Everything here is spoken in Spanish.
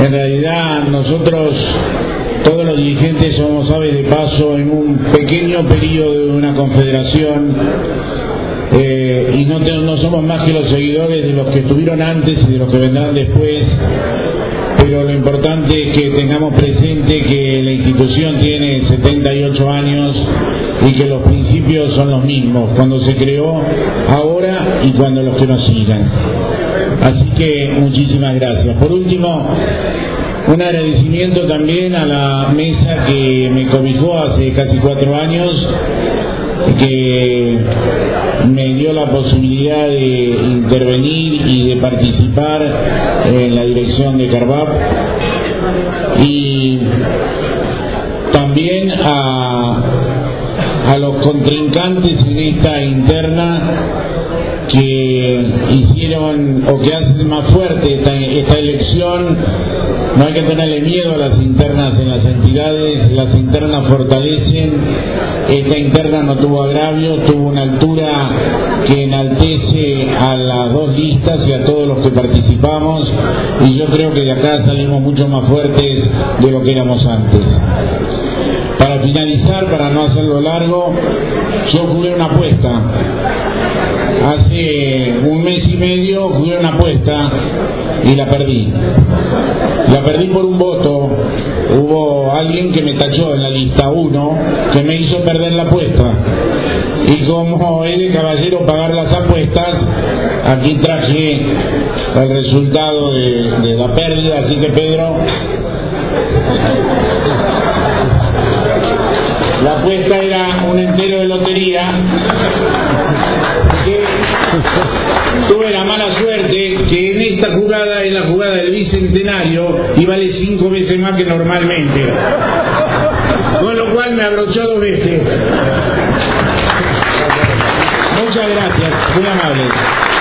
En realidad nosotros, todos los dirigentes, somos aves de paso en un pequeño periodo de una confederación, y no somos más que los seguidores de los que estuvieron antes y de los que vendrán después. Pero lo importante es que tengamos presente que la institución tiene 78 años y que los principios son los mismos cuando se creó, ahora y cuando los que nos sigan. Así que muchísimas gracias. Por último, un agradecimiento también a la mesa que me cobijó hace casi 4 años, que me dio la posibilidad de intervenir y de participar en la dirección de Carvap, y también a los contrincantes en esta interna que hicieron o que hacen más fuerte esta elección. No hay que tenerle miedo a las internas en las entidades, las internas fortalecen. Esta interna no tuvo agravio, tuvo una altura que enaltece a las dos listas y a todos los que participamos, y yo creo que de acá salimos mucho más fuertes de lo que éramos antes. Para finalizar, para no hacerlo largo, yo jugué una apuesta. Hace 1 mes y medio jugué una apuesta y la perdí. La perdí por un voto. Hubo alguien que me tachó en la lista 1 que me hizo perder la apuesta. Y como es de caballero pagar las apuestas, aquí traje el resultado de la pérdida. Así que, Pedro, la apuesta era un entero de lotería. Tuve la mala suerte que en esta jugada es la jugada del bicentenario y vale 5 veces más que normalmente, con lo cual me abrochó 2 veces. Muchas gracias, muy amables.